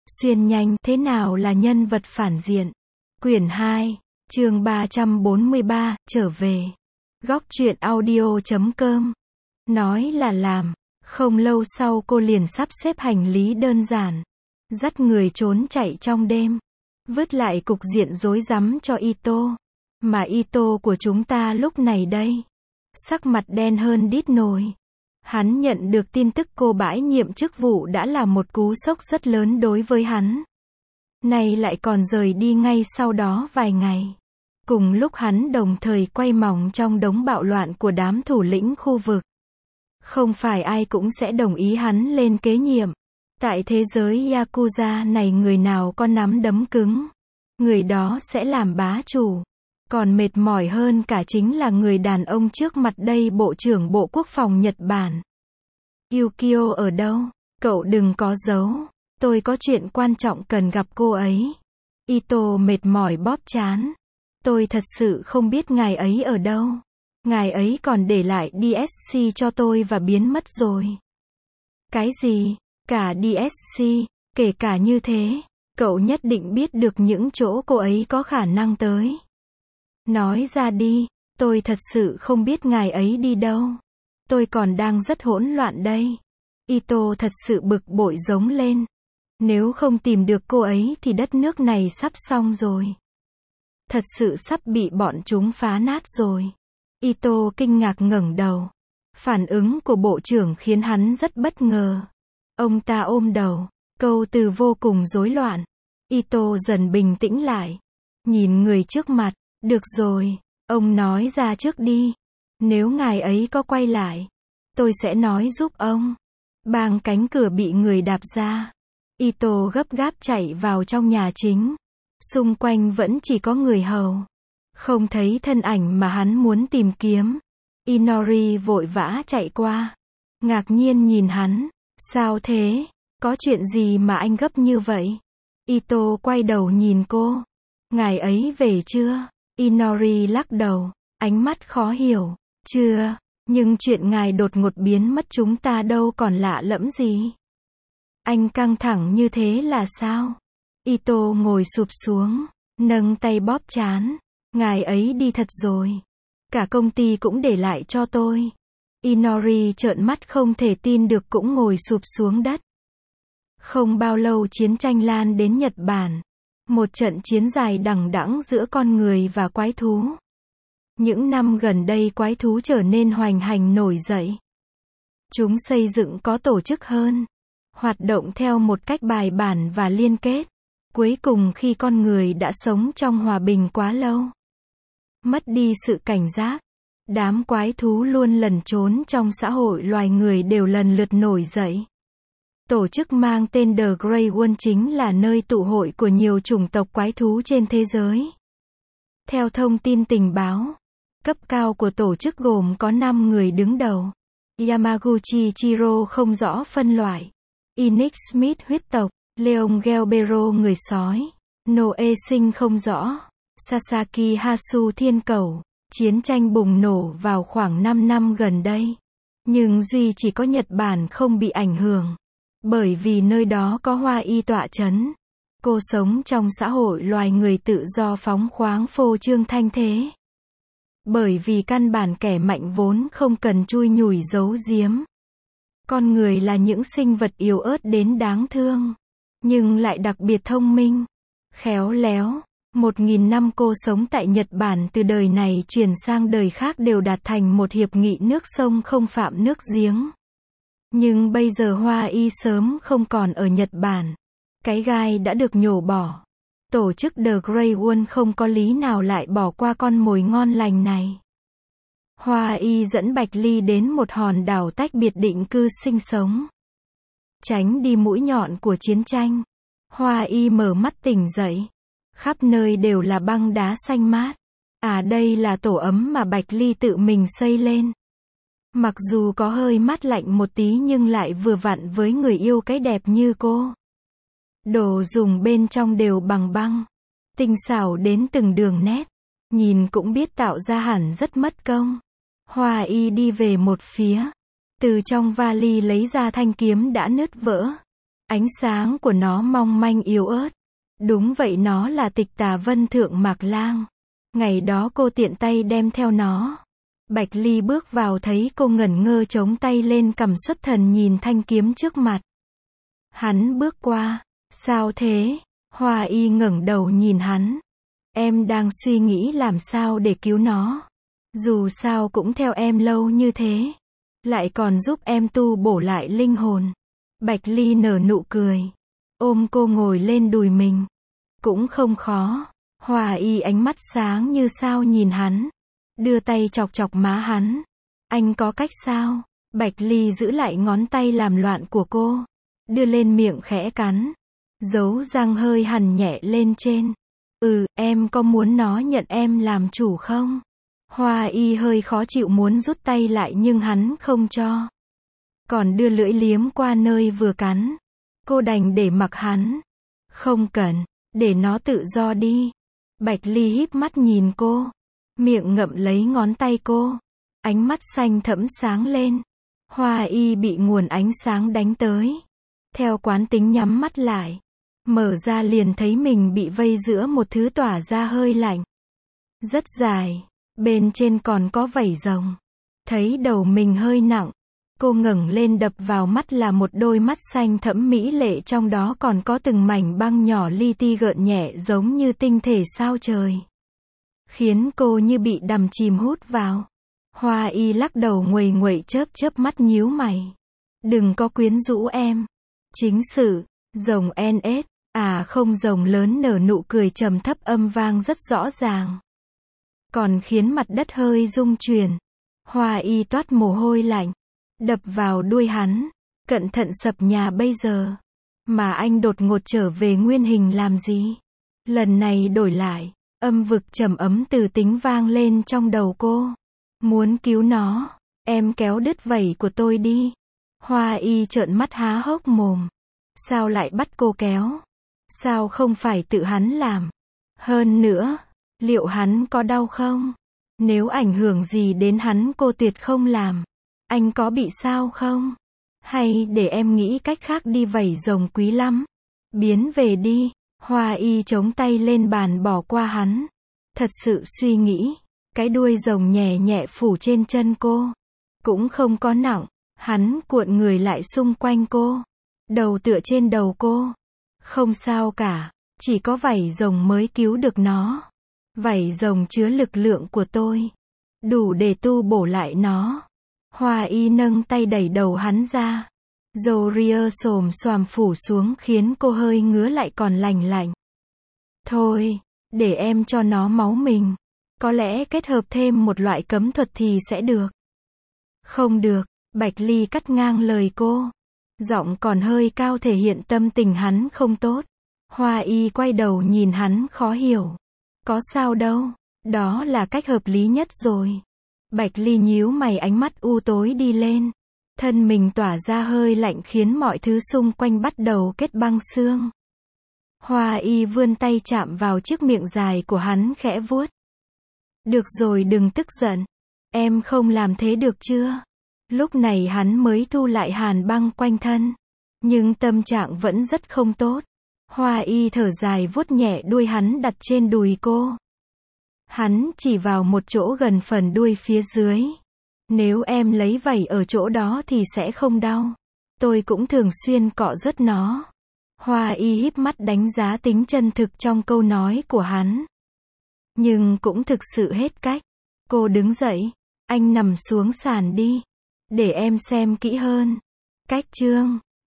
Xuyên nhanh, thế nào là nhân vật phản diện? Quyển 2, chương 343, trở về. Góc truyện audio.com. Nói là làm. Không lâu sau cô liền sắp xếp hành lý đơn giản, dắt người trốn chạy trong đêm, vứt lại cục diện rối rắm cho Ito. Mà Ito của chúng ta lúc này đây, sắc mặt đen hơn đít nồi. Hắn nhận được tin tức cô bãi nhiệm chức vụ đã là một cú sốc rất lớn đối với hắn. Nay lại còn rời đi ngay sau đó vài ngày. Cùng lúc hắn đồng thời quay mòng trong đống bạo loạn của đám thủ lĩnh khu vực. Không phải ai cũng sẽ đồng ý hắn lên kế nhiệm. Tại thế giới Yakuza này người nào có nắm đấm cứng, người đó sẽ làm bá chủ. Còn mệt mỏi hơn cả chính là người đàn ông trước mặt đây, Bộ trưởng Bộ Quốc phòng Nhật Bản. Yukio ở đâu? Cậu đừng có giấu. Tôi có chuyện quan trọng cần gặp cô ấy. Ito mệt mỏi bóp trán. Tôi thật sự không biết ngài ấy ở đâu. Ngài ấy còn để lại DSC cho tôi và biến mất rồi. Cái gì? Cả DSC? Kể cả như thế, cậu nhất định biết được những chỗ cô ấy có khả năng tới. Nói ra đi, tôi thật sự không biết ngài ấy đi đâu. Tôi còn đang rất hỗn loạn đây. Ito thật sự bực bội giống lên. Nếu không tìm được cô ấy thì đất nước này sắp xong rồi. Thật sự sắp bị bọn chúng phá nát rồi. Ito kinh ngạc ngẩng đầu. Phản ứng của bộ trưởng khiến hắn rất bất ngờ. Ông ta ôm đầu, câu từ vô cùng rối loạn. Ito dần bình tĩnh lại. Nhìn người trước mặt. Được rồi, ông nói ra trước đi. Nếu ngài ấy có quay lại, tôi sẽ nói giúp ông. Bang, cánh cửa bị người đạp ra. Ito gấp gáp chạy vào trong nhà chính. Xung quanh vẫn chỉ có người hầu. Không thấy thân ảnh mà hắn muốn tìm kiếm. Inori vội vã chạy qua. Ngạc nhiên nhìn hắn. Sao thế? Có chuyện gì mà anh gấp như vậy? Ito quay đầu nhìn cô. Ngài ấy về chưa? Inori lắc đầu, ánh mắt khó hiểu. Chưa, nhưng chuyện ngài đột ngột biến mất chúng ta đâu còn lạ lẫm gì. Anh căng thẳng như thế là sao? Ito ngồi sụp xuống, nâng tay bóp trán. Ngài ấy đi thật rồi. Cả công ty cũng để lại cho tôi. Inori trợn mắt không thể tin được cũng ngồi sụp xuống đất. Không bao lâu chiến tranh lan đến Nhật Bản. Một trận chiến dài đằng đẵng giữa con người và quái thú. Những năm gần đây quái thú trở nên hoành hành nổi dậy. Chúng xây dựng có tổ chức hơn. Hoạt động theo một cách bài bản và liên kết. Cuối cùng khi con người đã sống trong hòa bình quá lâu, mất đi sự cảnh giác, đám quái thú luôn lẩn trốn trong xã hội loài người đều lần lượt nổi dậy. Tổ chức mang tên The Grey World chính là nơi tụ hội của nhiều chủng tộc quái thú trên thế giới. Theo thông tin tình báo, cấp cao của tổ chức gồm có 5 người đứng đầu. Yamaguchi Chiro không rõ phân loại. Enix Smith huyết tộc. Leon Gelbero người sói. Noe Sinh không rõ. Sasaki Hasu thiên cầu. Chiến tranh bùng nổ vào khoảng 5 năm gần đây. Nhưng duy chỉ có Nhật Bản không bị ảnh hưởng. Bởi vì nơi đó có Hoa Y tọa chấn. Cô sống trong xã hội loài người tự do phóng khoáng phô trương thanh thế. Bởi vì căn bản kẻ mạnh vốn không cần chui nhủi giấu giếm. Con người là những sinh vật yếu ớt đến đáng thương. Nhưng lại đặc biệt thông minh, khéo léo. 1000 năm cô sống tại Nhật Bản từ đời này chuyển sang đời khác đều đạt thành một hiệp nghị nước sông không phạm nước giếng. Nhưng bây giờ Hoa Y sớm không còn ở Nhật Bản. Cái gai đã được nhổ bỏ. Tổ chức The Grey World không có lý nào lại bỏ qua con mồi ngon lành này. Hoa Y dẫn Bạch Ly đến một hòn đảo tách biệt định cư sinh sống. Tránh đi mũi nhọn của chiến tranh. Hoa Y mở mắt tỉnh dậy. Khắp nơi đều là băng đá xanh mát. À, đây là tổ ấm mà Bạch Ly tự mình xây lên. Mặc dù có hơi mát lạnh một tí nhưng lại vừa vặn với người yêu cái đẹp như cô. Đồ dùng bên trong đều bằng băng. Tinh xảo đến từng đường nét. Nhìn cũng biết tạo ra hẳn rất mất công. Hoa Y đi về một phía. Từ trong vali lấy ra thanh kiếm đã nứt vỡ. Ánh sáng của nó mong manh yếu ớt. Đúng vậy, nó là Tịch Tà Vân Thượng Mạc Lang. Ngày đó cô tiện tay đem theo nó. Bạch Ly bước vào thấy cô ngẩn ngơ chống tay lên cằm xuất thần nhìn thanh kiếm trước mặt. Hắn bước qua. Sao thế? Hoa Y ngẩng đầu nhìn hắn. Em đang suy nghĩ làm sao để cứu nó. Dù sao cũng theo em lâu như thế. Lại còn giúp em tu bổ lại linh hồn. Bạch Ly nở nụ cười. Ôm cô ngồi lên đùi mình. Cũng không khó. Hoa Y ánh mắt sáng như sao nhìn hắn. Đưa tay chọc chọc má hắn. Anh có cách sao? Bạch Ly giữ lại ngón tay làm loạn của cô. Đưa lên miệng khẽ cắn. Dấu răng hơi hằn nhẹ lên trên. Em có muốn nó nhận em làm chủ không? Hoa Y hơi khó chịu muốn rút tay lại nhưng hắn không cho. Còn đưa lưỡi liếm qua nơi vừa cắn. Cô đành để mặc hắn. Không cần, để nó tự do đi. Bạch Ly híp mắt nhìn cô. Miệng ngậm lấy ngón tay cô. Ánh mắt xanh thẫm sáng lên. Hoa Y bị nguồn ánh sáng đánh tới. Theo quán tính nhắm mắt lại. Mở ra liền thấy mình bị vây giữa một thứ tỏa ra hơi lạnh. Rất dài. Bên trên còn có vảy rồng. Thấy đầu mình hơi nặng. Cô ngẩng lên đập vào mắt là một đôi mắt xanh thẫm mỹ lệ, trong đó còn có từng mảnh băng nhỏ li ti gợn nhẹ giống như tinh thể sao trời. Khiến cô như bị đắm chìm hút vào. Hoa Y lắc đầu nguầy nguậy chớp chớp mắt nhíu mày. Đừng có quyến rũ em. Chính sự, rồng NS, không, rồng lớn nở nụ cười trầm thấp âm vang rất rõ ràng. Còn khiến mặt đất hơi rung chuyển. Hoa Y toát mồ hôi lạnh. Đập vào đuôi hắn. Cẩn thận sập nhà bây giờ. Mà anh đột ngột trở về nguyên hình làm gì? Lần này đổi lại. Âm vực trầm ấm từ tính vang lên trong đầu cô. Muốn cứu nó. Em kéo đứt vảy của tôi đi. Hoa Y trợn mắt há hốc mồm. Sao lại bắt cô kéo? Sao không phải tự hắn làm? Hơn nữa, liệu hắn có đau không? Nếu ảnh hưởng gì đến hắn cô tuyệt không làm. Anh có bị sao không? Hay để em nghĩ cách khác đi, vảy rồng quý lắm. Biến về đi. Hoa Y chống tay lên bàn bỏ qua hắn. Thật sự suy nghĩ. Cái đuôi rồng nhẹ nhẹ phủ trên chân cô. Cũng không có nặng. Hắn cuộn người lại xung quanh cô. Đầu tựa trên đầu cô. Không sao cả. Chỉ có vảy rồng mới cứu được nó. Vảy rồng chứa lực lượng của tôi. Đủ để tu bổ lại nó. Hoa Y nâng tay đẩy đầu hắn ra. Dầu ria xồm xoàm phủ xuống khiến cô hơi ngứa lại còn lành lạnh. Thôi, để em cho nó máu mình. Có lẽ kết hợp thêm một loại cấm thuật thì sẽ được. Không được, Bạch Ly cắt ngang lời cô. Giọng còn hơi cao thể hiện tâm tình hắn không tốt. Hoa Y quay đầu nhìn hắn khó hiểu. Có sao đâu, đó là cách hợp lý nhất rồi. Bạch Ly nhíu mày, ánh mắt u tối đi lên. Thân mình tỏa ra hơi lạnh khiến mọi thứ xung quanh bắt đầu kết băng xương. Hoa Y vươn tay chạm vào chiếc miệng dài của hắn khẽ vuốt. Được rồi, đừng tức giận. Em không làm thế được chưa? Lúc này hắn mới thu lại hàn băng quanh thân. Nhưng tâm trạng vẫn rất không tốt. Hoa Y thở dài vuốt nhẹ đuôi hắn đặt trên đùi cô. Hắn chỉ vào một chỗ gần phần đuôi phía dưới. Nếu em lấy vảy ở chỗ đó thì sẽ không đau. Tôi cũng thường xuyên cọ rớt nó. Hoa Y híp mắt đánh giá tính chân thực trong câu nói của hắn. Nhưng cũng thực sự hết cách. Cô đứng dậy. Anh nằm xuống sàn đi. Để em xem kỹ hơn. Cách chương